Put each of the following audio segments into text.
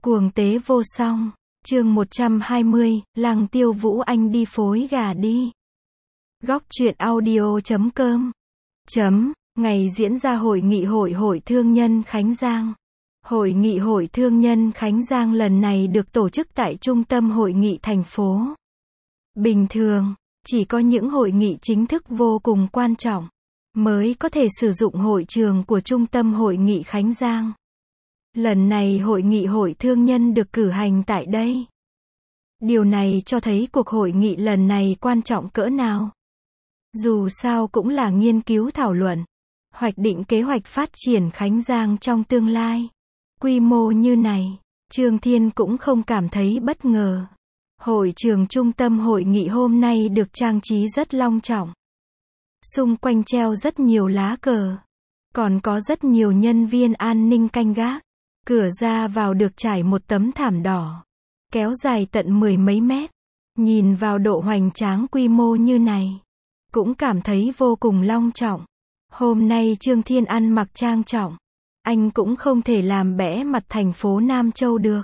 Cuồng tế vô song. Chương 120, Lăng Tiêu Vũ Anh đi phối gà đi. Góc truyện audio.com. Ngày diễn ra hội nghị hội thương nhân Khánh Giang. Hội nghị hội thương nhân Khánh Giang lần này được tổ chức tại trung tâm hội nghị thành phố. Bình thường, chỉ có những hội nghị chính thức vô cùng quan trọng mới có thể sử dụng hội trường của trung tâm hội nghị Khánh Giang. Lần này hội nghị hội thương nhân được cử hành tại đây. Điều này cho thấy cuộc hội nghị lần này quan trọng cỡ nào. Dù sao cũng là nghiên cứu thảo luận, hoạch định kế hoạch phát triển Khánh Giang trong tương lai. Quy mô như này, Trương Thiên cũng không cảm thấy bất ngờ. Hội trường trung tâm hội nghị hôm nay được trang trí rất long trọng. Xung quanh treo rất nhiều lá cờ. Còn có rất nhiều nhân viên an ninh canh gác. Cửa ra vào được trải một tấm thảm đỏ, kéo dài tận 10 mấy mét. Nhìn vào độ hoành tráng quy mô như này, cũng cảm thấy vô cùng long trọng. Hôm nay Trương Thiên ăn mặc trang trọng. Anh cũng không thể làm bẽ mặt thành phố Nam Châu được.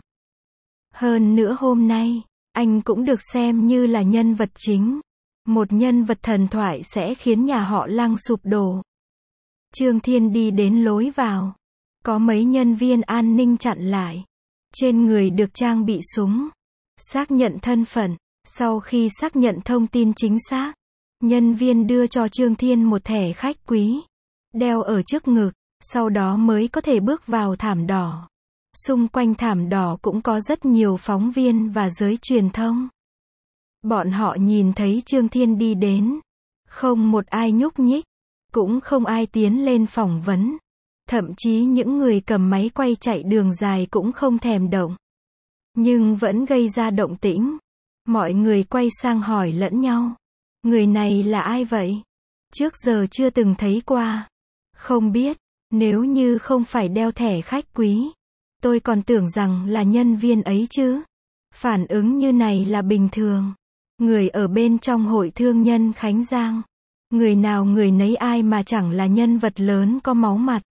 Hơn nữa hôm nay, anh cũng được xem như là nhân vật chính. Một nhân vật thần thoại sẽ khiến nhà họ Lăng sụp đổ. Trương Thiên đi đến lối vào. Có mấy nhân viên an ninh chặn lại. Trên người được trang bị súng. Xác nhận thân phận. Sau khi xác nhận thông tin chính xác, nhân viên đưa cho Trương Thiên một thẻ khách quý. Đeo ở trước ngực. Sau đó mới có thể bước vào thảm đỏ. Xung quanh thảm đỏ cũng có rất nhiều phóng viên và giới truyền thông. Bọn họ nhìn thấy Trương Thiên đi đến. Không một ai nhúc nhích. Cũng không ai tiến lên phỏng vấn. Thậm chí những người cầm máy quay chạy đường dài cũng không thèm động. Nhưng vẫn gây ra động tĩnh. Mọi người quay sang hỏi lẫn nhau. Người này là ai vậy? Trước giờ chưa từng thấy qua. Không biết, nếu như không phải đeo thẻ khách quý, tôi còn tưởng rằng là nhân viên ấy chứ. Phản ứng như này là bình thường. Người ở bên trong hội thương nhân Khánh Giang. Người nào người nấy ai mà chẳng là nhân vật lớn có máu mặt.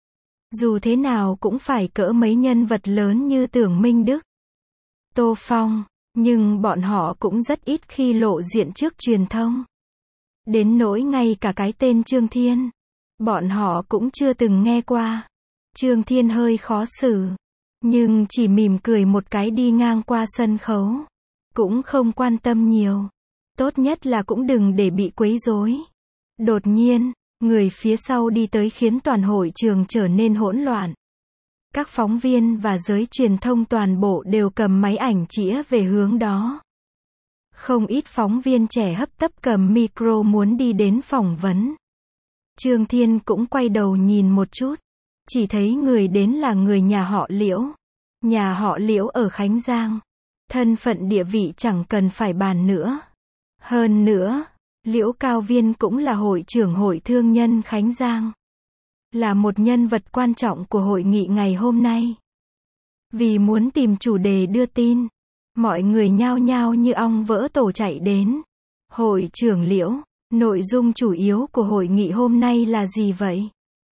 Dù thế nào cũng phải cỡ mấy nhân vật lớn như Tưởng Minh Đức, Tô Phong, nhưng bọn họ cũng rất ít khi lộ diện trước truyền thông. Đến nỗi ngay cả cái tên Trương Thiên, bọn họ cũng chưa từng nghe qua. Trương Thiên hơi khó xử, nhưng chỉ mỉm cười một cái đi ngang qua sân khấu. Cũng không quan tâm nhiều. Tốt nhất là cũng đừng để bị quấy rối. Đột nhiên, người phía sau đi tới khiến toàn hội trường trở nên hỗn loạn. Các phóng viên và giới truyền thông toàn bộ đều cầm máy ảnh chĩa về hướng đó. Không ít phóng viên trẻ hấp tấp cầm micro muốn đi đến phỏng vấn. Trương Thiên cũng quay đầu nhìn một chút. Chỉ thấy người đến là người nhà họ Liễu. Nhà họ Liễu ở Khánh Giang. Thân phận địa vị chẳng cần phải bàn nữa. Hơn nữa, Liễu Cao Viên cũng là hội trưởng hội thương nhân Khánh Giang. Là một nhân vật quan trọng của hội nghị ngày hôm nay. Vì muốn tìm chủ đề đưa tin, mọi người nhao nhao như ong vỡ tổ chạy đến. Hội trưởng Liễu, nội dung chủ yếu của hội nghị hôm nay là gì vậy?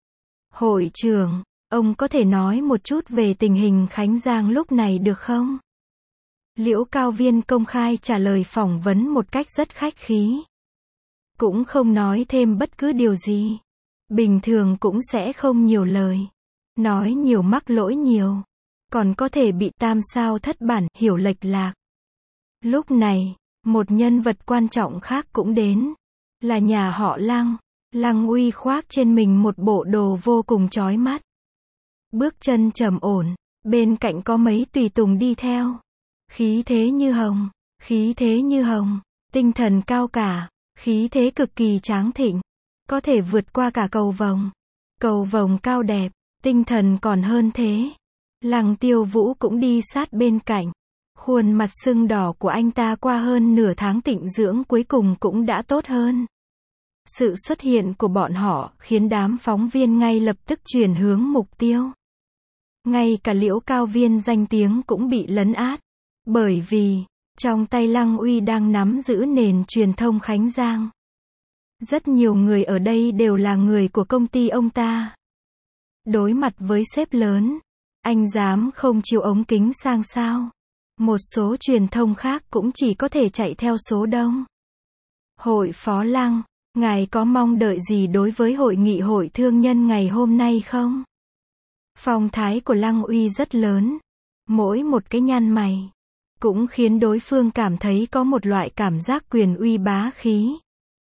Hội trưởng, ông có thể nói một chút về tình hình Khánh Giang lúc này được không? Liễu Cao Viên công khai trả lời phỏng vấn một cách rất khách khí. Cũng không nói thêm bất cứ điều gì. Bình thường cũng sẽ không nhiều lời. Nói nhiều mắc lỗi nhiều. Còn có thể bị tam sao thất bản, hiểu lệch lạc. Lúc này, một nhân vật quan trọng khác cũng đến. Là nhà họ Lăng. Lăng Uy khoác trên mình một bộ đồ vô cùng chói mắt. Bước chân trầm ổn. Bên cạnh có mấy tùy tùng đi theo. Khí thế như hồng. Khí thế như hồng. Tinh thần cao cả. Khí thế cực kỳ tráng thịnh. Có thể vượt qua cả cầu vồng. Cầu vồng cao đẹp. Tinh thần còn hơn thế. Lăng Tiêu Vũ cũng đi sát bên cạnh. Khuôn mặt sưng đỏ của anh ta qua hơn nửa tháng tịnh dưỡng cuối cùng cũng đã tốt hơn. Sự xuất hiện của bọn họ khiến đám phóng viên ngay lập tức chuyển hướng mục tiêu. Ngay cả Liễu Cao Viên danh tiếng cũng bị lấn át. Bởi vì, trong tay Lăng Uy đang nắm giữ nền truyền thông Khánh Giang. Rất nhiều người ở đây đều là người của công ty ông ta. Đối mặt với sếp lớn, Anh dám không chiếu ống kính sang sao? Một số truyền thông khác cũng chỉ có thể chạy theo số đông. Hội Phó Lăng, ngài có mong đợi gì đối với hội nghị hội thương nhân ngày hôm nay không? Phong thái của Lăng Uy rất lớn. Mỗi một cái nhăn mày cũng khiến đối phương cảm thấy có một loại cảm giác quyền uy bá khí.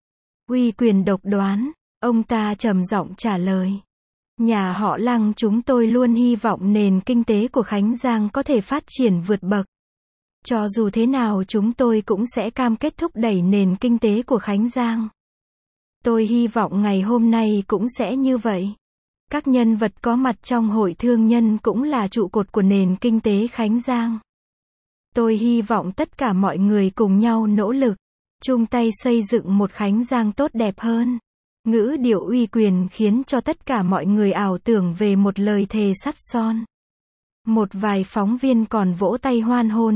Uy quyền độc đoán, ông ta trầm giọng trả lời. Nhà họ Lăng chúng tôi luôn hy vọng nền kinh tế của Khánh Giang có thể phát triển vượt bậc. Cho dù thế nào chúng tôi cũng sẽ cam kết thúc đẩy nền kinh tế của Khánh Giang. Tôi hy vọng ngày hôm nay cũng sẽ như vậy. Các nhân vật có mặt trong hội thương nhân cũng là trụ cột của nền kinh tế Khánh Giang. Tôi hy vọng tất cả mọi người cùng nhau nỗ lực, chung tay xây dựng một Khánh Giang tốt đẹp hơn. Ngữ điệu uy quyền khiến cho tất cả mọi người ảo tưởng về một lời thề sắt son. Một vài phóng viên còn vỗ tay hoan hô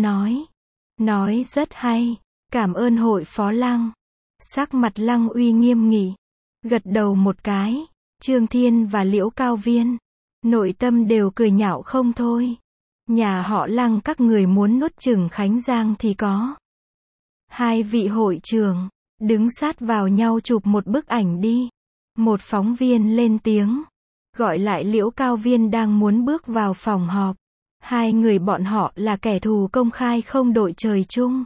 nói rất hay, cảm ơn Hội Phó Lăng. Sắc mặt Lăng Uy nghiêm nghị, gật đầu một cái. Trương Thiên và Liễu Cao Viên, nội tâm đều cười nhạo không thôi. Nhà họ Lăng các người muốn nuốt chửng Khánh Giang thì có. Hai vị hội trưởng, đứng sát vào nhau chụp một bức ảnh đi. Một phóng viên lên tiếng, gọi lại Liễu Cao Viên đang muốn bước vào phòng họp. Hai người bọn họ là kẻ thù công khai không đội trời chung.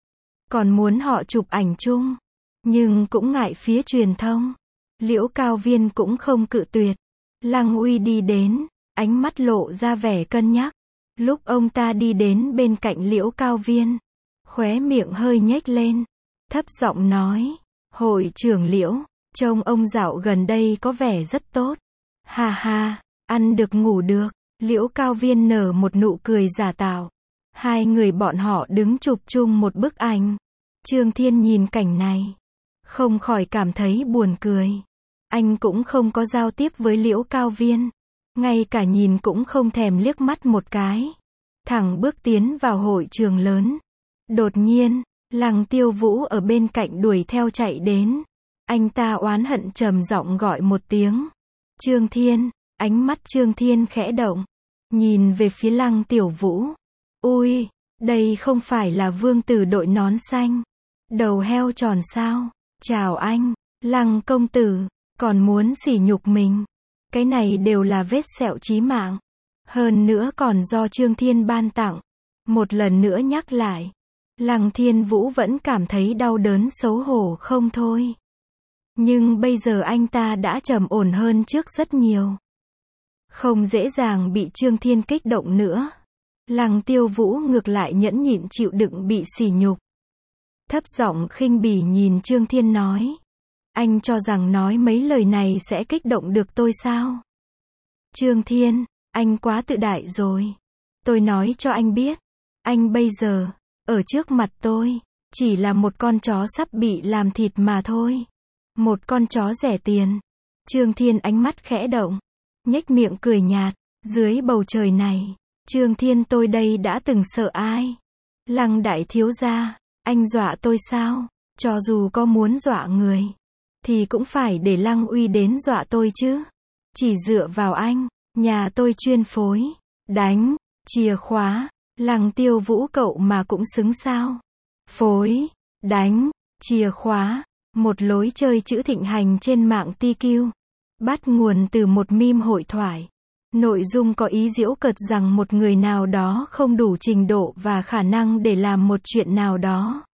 Còn muốn họ chụp ảnh chung, nhưng cũng ngại phía truyền thông. Liễu Cao Viên cũng không cự tuyệt. Lăng Uy đi đến, ánh mắt lộ ra vẻ cân nhắc. Lúc ông ta đi đến bên cạnh Liễu Cao Viên, khóe miệng hơi nhếch lên, thấp giọng nói, hội trưởng Liễu, trông ông dạo gần đây có vẻ rất tốt. Ha ha, ăn được ngủ được. Liễu Cao Viên nở một nụ cười giả tạo. Hai người bọn họ đứng chụp chung một bức ảnh. Trương Thiên nhìn cảnh này, không khỏi cảm thấy buồn cười. Anh cũng không có giao tiếp với Liễu Cao Viên, ngay cả nhìn cũng không thèm liếc mắt một cái. Thẳng bước tiến vào hội trường lớn. Đột nhiên, Lăng Tiêu Vũ ở bên cạnh đuổi theo chạy đến. Anh ta oán hận trầm giọng gọi một tiếng. Trương Thiên, ánh mắt Trương Thiên khẽ động, nhìn về phía Lăng Tiểu Vũ. Ui, đây không phải là vương tử đội nón xanh, đầu heo tròn sao? Chào anh, Lăng công tử, còn muốn sỉ nhục mình. Cái này đều là vết sẹo chí mạng. Hơn nữa còn do Trương Thiên ban tặng. Một lần nữa nhắc lại, Lăng Thiên Vũ vẫn cảm thấy đau đớn xấu hổ không thôi. Nhưng bây giờ anh ta đã trầm ổn hơn trước rất nhiều. Không dễ dàng bị Trương Thiên kích động nữa. Lăng Tiêu Vũ ngược lại nhẫn nhịn chịu đựng bị sỉ nhục. Thấp giọng khinh bỉ nhìn Trương Thiên nói. Anh cho rằng nói mấy lời này sẽ kích động được tôi sao? Trương Thiên, anh quá tự đại rồi. Tôi nói cho anh biết, anh bây giờ, ở trước mặt tôi, chỉ là một con chó sắp bị làm thịt mà thôi. Một con chó rẻ tiền. Trương Thiên ánh mắt khẽ động, nhếch miệng cười nhạt. Dưới bầu trời này, Trương Thiên tôi đây đã từng sợ ai? Lăng đại thiếu gia, anh dọa tôi sao? Cho dù có muốn dọa người, thì cũng phải để Lăng Uy đến dọa tôi chứ. Chỉ dựa vào anh, nhà tôi chuyên phối, đánh, chìa khóa, Lăng Tiêu Vũ cậu mà cũng xứng sao? Phối, đánh, chìa khóa, một lối chơi chữ thịnh hành trên mạng TQ. Bắt nguồn từ một meme hội thoại. Nội dung có ý giễu cợt rằng một người nào đó không đủ trình độ và khả năng để làm một chuyện nào đó.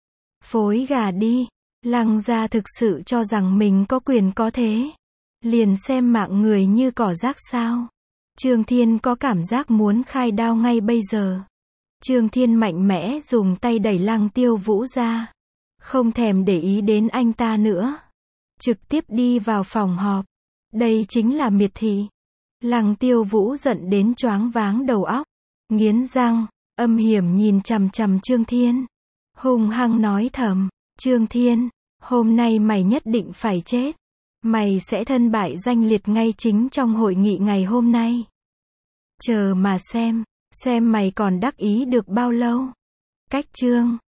Phối gà đi. Lăng gia thực sự cho rằng mình có quyền có thế. Liền xem mạng người như cỏ rác sao. Trương Thiên có cảm giác muốn khai đao ngay bây giờ. Trương Thiên mạnh mẽ dùng tay đẩy Lăng Tiêu Vũ ra. Không thèm để ý đến anh ta nữa. Trực tiếp đi vào phòng họp. Đây chính là miệt thị. Lăng Tiêu Vũ giận đến choáng váng đầu óc. Nghiến răng, âm hiểm nhìn chằm chằm Trương Thiên. Hung hăng nói thầm. Trương Thiên, hôm nay mày nhất định phải chết. Mày sẽ thân bại danh liệt ngay chính trong hội nghị ngày hôm nay. Chờ mà xem mày còn đắc ý được bao lâu. Cách chương